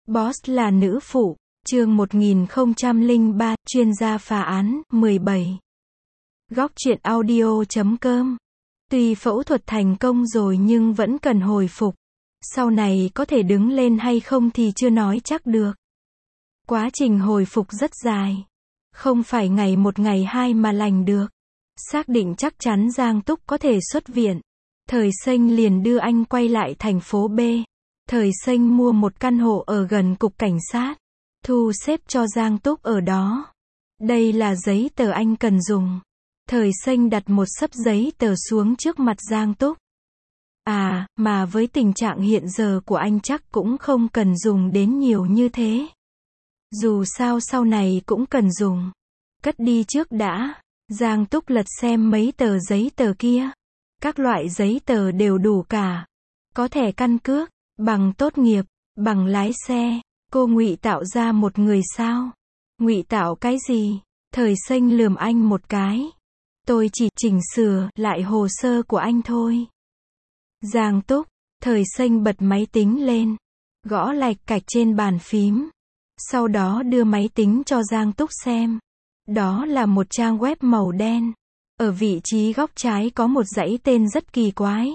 Boss là nữ phụ, chương 1003, chuyên gia phá án, 17. Góc truyện audio.com. Tuy phẫu thuật thành công rồi nhưng vẫn cần hồi phục. Sau này có thể đứng lên hay không thì chưa nói chắc được. Quá trình hồi phục rất dài. Không phải ngày một ngày hai mà lành được. Xác định chắc chắn Giang Túc có thể xuất viện. Thời Xanh liền đưa anh quay lại thành phố B. Thời Xanh mua một căn hộ ở gần cục cảnh sát. Thu xếp cho Giang Túc ở đó. Đây là giấy tờ anh cần dùng. Thời Xanh đặt một xấp giấy tờ xuống trước mặt Giang Túc. À, mà với tình trạng hiện giờ của anh chắc cũng không cần dùng đến nhiều như thế. Dù sao sau này cũng cần dùng. Cất đi trước đã. Giang Túc lật xem mấy tờ giấy tờ kia. Các loại giấy tờ đều đủ cả. Có thẻ căn cước, bằng tốt nghiệp, bằng lái xe. Cô ngụy tạo ra một người sao? Ngụy tạo cái gì? Thời Xanh lườm anh một cái. Tôi chỉ chỉnh sửa lại hồ sơ của anh thôi. Giang Túc, Thời Xanh bật máy tính lên, gõ lạch cạch trên bàn phím. Sau đó đưa máy tính cho Giang Túc xem. Đó là một trang web màu đen. Ở vị trí góc trái có một dãy tên rất kỳ quái.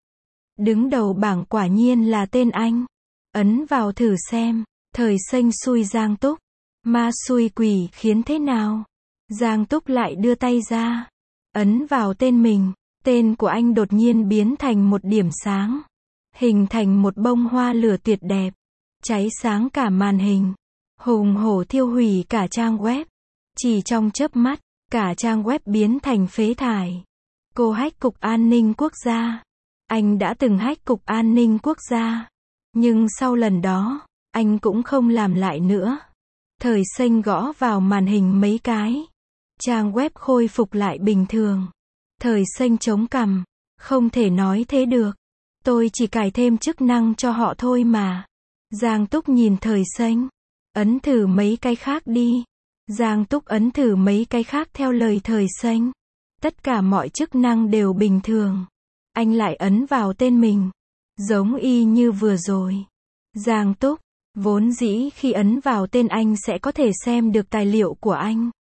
Đứng đầu bảng quả nhiên là tên anh. Ấn vào thử xem. Thời Xanh xui Giang Túc. Ma xui quỷ khiến thế nào? Giang Túc lại đưa tay ra. Ấn vào tên mình. Tên của anh đột nhiên biến thành một điểm sáng. Hình thành một bông hoa lửa tuyệt đẹp. Cháy sáng cả màn hình. Hùng hổ thiêu hủy cả trang web. Chỉ trong chớp mắt, cả trang web biến thành phế thải. Cô hack Cục An ninh Quốc gia. Anh đã từng hack Cục An ninh Quốc gia. Nhưng sau lần đó, anh cũng không làm lại nữa. Thời Xanh gõ vào màn hình mấy cái. Trang web khôi phục lại bình thường. Thời Xanh chống cằm. Không thể nói thế được. Tôi chỉ cài thêm chức năng cho họ thôi mà. Giang Túc nhìn Thời Xanh. Ấn thử mấy cái khác đi. Giang Túc ấn thử mấy cái khác theo lời Thời Xanh. Tất cả mọi chức năng đều bình thường. Anh lại ấn vào tên mình. Giống y như vừa rồi. Giang Túc, vốn dĩ khi ấn vào tên anh sẽ có thể xem được tài liệu của anh.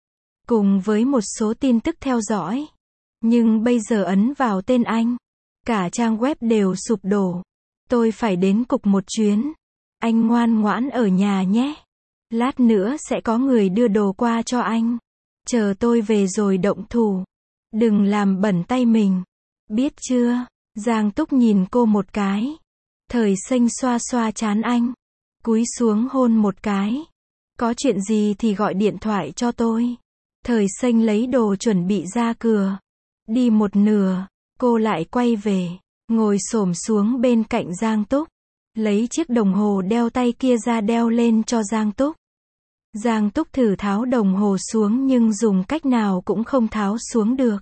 Cùng với một số tin tức theo dõi. Nhưng bây giờ ấn vào tên anh. Cả trang web đều sụp đổ. Tôi phải đến cục một chuyến. Anh ngoan ngoãn ở nhà nhé. Lát nữa sẽ có người đưa đồ qua cho anh. Chờ tôi về rồi động thủ. Đừng làm bẩn tay mình. Biết chưa? Giang Túc nhìn cô một cái. Thời Xanh xoa xoa trán anh. Cúi xuống hôn một cái. Có chuyện gì thì gọi điện thoại cho tôi. Thời Xanh lấy đồ chuẩn bị ra cửa. Đi một nửa, cô lại quay về. Ngồi xổm xuống bên cạnh Giang Túc. Lấy chiếc đồng hồ đeo tay kia ra đeo lên cho Giang Túc. Giang Túc thử tháo đồng hồ xuống nhưng dùng cách nào cũng không tháo xuống được.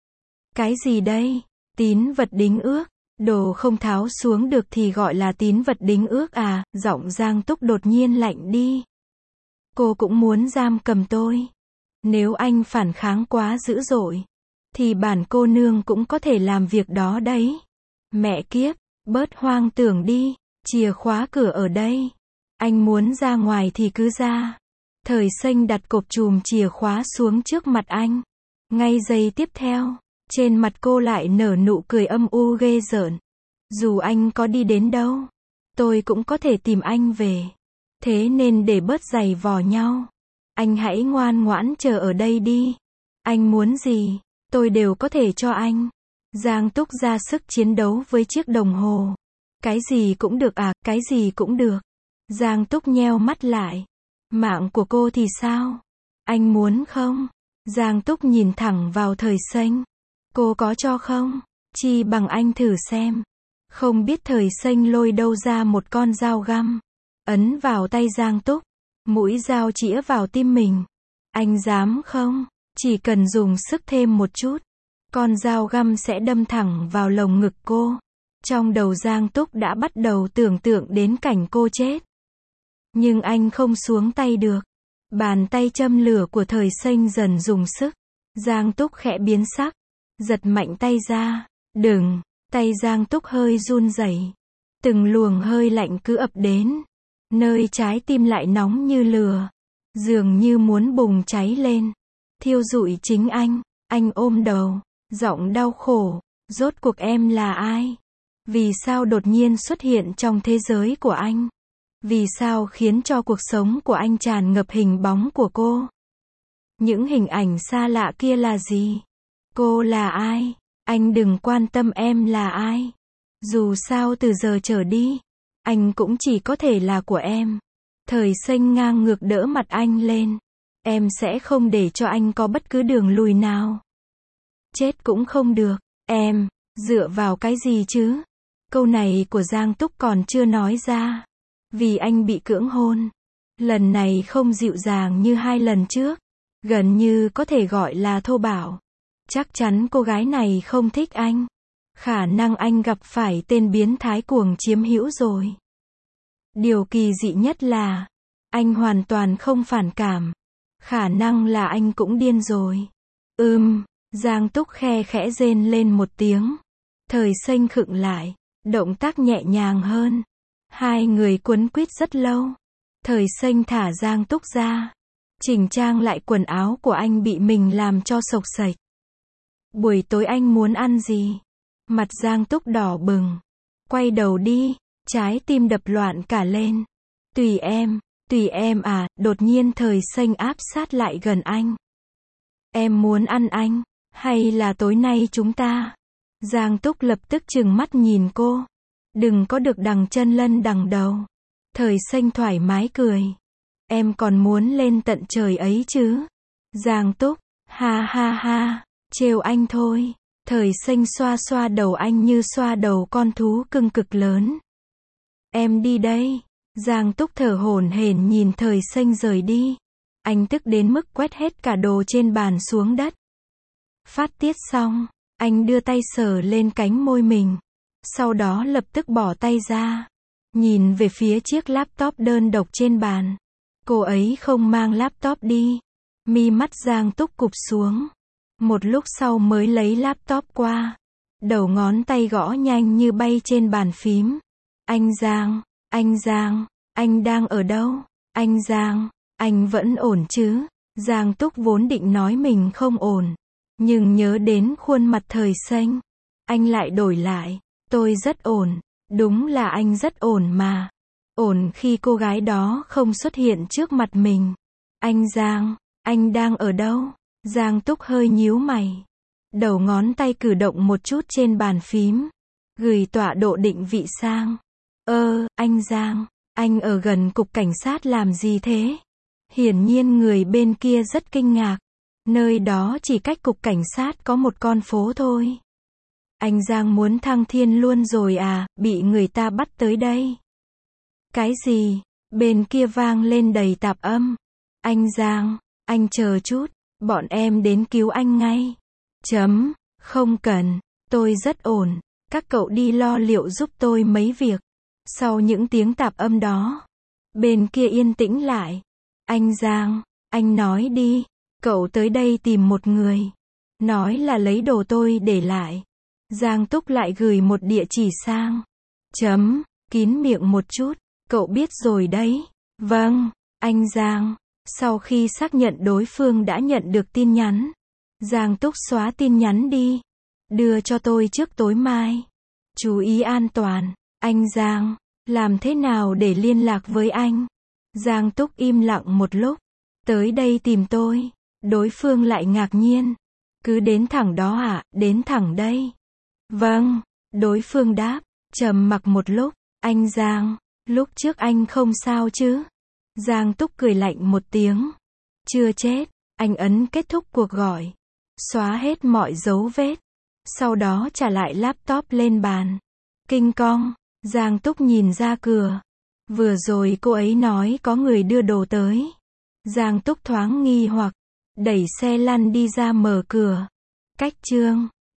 Cái gì đây? Tín vật đính ước. Đồ không tháo xuống được thì gọi là tín vật đính ước à? Giọng Giang Túc đột nhiên lạnh đi. Cô cũng muốn giam cầm tôi. Nếu anh phản kháng quá dữ dội, thì bản cô nương cũng có thể làm việc đó đấy. Mẹ kiếp, bớt hoang tưởng đi. Chìa khóa cửa ở đây. Anh muốn ra ngoài thì cứ ra. Thời Xanh đặt cộp chùm chìa khóa xuống trước mặt anh. Ngay giây tiếp theo, trên mặt cô lại nở nụ cười âm u ghê rợn. Dù anh có đi đến đâu, tôi cũng có thể tìm anh về. Thế nên để bớt giày vò nhau, anh hãy ngoan ngoãn chờ ở đây đi. Anh muốn gì, tôi đều có thể cho anh. Giang Túc ra sức chiến đấu với chiếc đồng hồ. Cái gì cũng được à, cái gì cũng được. Giang Túc nheo mắt lại. Mạng của cô thì sao? Anh muốn không? Giang Túc nhìn thẳng vào Thời Xanh. Cô có cho không? Chi bằng anh thử xem. Không biết Thời Xanh lôi đâu ra một con dao găm. Ấn vào tay Giang Túc. Mũi dao chĩa vào tim mình. Anh dám không? Chỉ cần dùng sức thêm một chút. Con dao găm sẽ đâm thẳng vào lồng ngực cô. Trong đầu Giang Túc đã bắt đầu tưởng tượng đến cảnh cô chết. Nhưng anh không xuống tay được. Bàn tay châm lửa của Thời Xanh dần dùng sức. Giang Túc khẽ biến sắc. Giật mạnh tay ra. Đừng. Tay Giang Túc hơi run rẩy. Từng luồng hơi lạnh cứ ập đến. nơi trái tim lại nóng như lửa, dường như muốn bùng cháy lên, thiêu rụi chính anh ôm đầu, giọng đau khổ, rốt cuộc em là ai? Vì sao đột nhiên xuất hiện trong thế giới của anh? Vì sao khiến cho cuộc sống của anh tràn ngập hình bóng của cô? Những hình ảnh xa lạ kia là gì? Cô là ai? Anh đừng quan tâm em là ai. Dù sao từ giờ trở đi, anh cũng chỉ có thể là của em. Thời Xanh ngang ngược đỡ mặt anh lên. Em sẽ không để cho anh có bất cứ đường lùi nào. Chết cũng không được. Em, dựa vào cái gì chứ? Câu này của Giang Túc còn chưa nói ra. Vì anh bị cưỡng hôn. Lần này không dịu dàng như 2 lần trước. Gần như có thể gọi là thô bạo. Chắc chắn cô gái này không thích anh. Khả năng anh gặp phải tên biến thái cuồng chiếm hữu rồi. Điều kỳ dị nhất là, anh hoàn toàn không phản cảm. Khả năng là anh cũng điên rồi. Giang Túc khe khẽ rên lên một tiếng. Thời Xanh khựng lại, động tác nhẹ nhàng hơn. Hai người quấn quýt rất lâu. Thời Xanh thả Giang Túc ra, chỉnh trang lại quần áo của anh bị mình làm cho xộc xệch. Buổi tối anh muốn ăn gì? Mặt Giang Túc đỏ bừng. Quay đầu đi, trái tim đập loạn cả lên. Tùy em à, đột nhiên Thời Xanh áp sát lại gần anh. Em muốn ăn anh, hay là tối nay chúng ta? Giang Túc lập tức trừng mắt nhìn cô. Đừng có được đằng chân lân đằng đầu. Thời Xanh thoải mái cười. Em còn muốn lên tận trời ấy chứ? Giang Túc, ha, trêu anh thôi. Thời Xanh xoa xoa đầu anh như xoa đầu con thú cưng cực lớn. Em đi đây. Giang Túc thở hổn hển nhìn Thời Xanh rời đi. Anh tức đến mức quét hết cả đồ trên bàn xuống đất. Phát tiết xong, anh đưa tay sờ lên cánh môi mình. Sau đó lập tức bỏ tay ra. Nhìn về phía chiếc laptop đơn độc trên bàn. Cô ấy không mang laptop đi. Mi mắt Giang Túc cụp xuống. Một lúc sau mới lấy laptop qua. Đầu ngón tay gõ nhanh như bay trên bàn phím. Anh Giang, anh đang ở đâu? Anh Giang, anh vẫn ổn chứ? Giang Túc vốn định nói mình không ổn. Nhưng nhớ đến khuôn mặt Thời Xanh. Anh lại đổi lại. Tôi rất ổn. Đúng là anh rất ổn mà. Ổn khi cô gái đó không xuất hiện trước mặt mình. Anh Giang, anh đang ở đâu? Giang Túc hơi nhíu mày. Đầu ngón tay cử động một chút trên bàn phím. Gửi tọa độ định vị sang. Anh Giang, anh ở gần cục cảnh sát làm gì thế? Hiển nhiên người bên kia rất kinh ngạc. Nơi đó chỉ cách cục cảnh sát có một con phố thôi. Anh Giang muốn thăng thiên luôn rồi à, bị người ta bắt tới đây. Cái gì? Bên kia vang lên đầy tạp âm. Anh Giang, anh chờ chút, bọn em đến cứu anh ngay. Không cần, tôi rất ổn, các cậu đi lo liệu giúp tôi mấy việc. Sau những tiếng tạp âm đó, bên kia yên tĩnh lại. Anh Giang, anh nói đi, cậu tới đây tìm một người. Nói là lấy đồ tôi để lại. Giang Túc lại gửi một địa chỉ sang. Kín miệng một chút, cậu biết rồi đấy. Vâng, anh Giang. Sau khi xác nhận đối phương đã nhận được tin nhắn, Giang Túc xóa tin nhắn đi. Đưa cho tôi trước tối mai. Chú ý an toàn. Anh Giang, làm thế nào để liên lạc với anh? Giang Túc im lặng một lúc. Tới đây tìm tôi. Đối phương lại ngạc nhiên. Cứ đến thẳng đó ạ, đến thẳng đây. Vâng, đối phương đáp. Trầm mặc một lúc. Anh Giang, lúc trước anh không sao chứ? Giang Túc cười lạnh một tiếng. Chưa chết. Anh ấn kết thúc cuộc gọi. Xóa hết mọi dấu vết. Sau đó trả lại laptop lên bàn. Kinh cong. Giang Túc nhìn ra cửa. Vừa rồi cô ấy nói có người đưa đồ tới. Giang Túc thoáng nghi hoặc. Đẩy xe lăn đi ra mở cửa. Cách chương.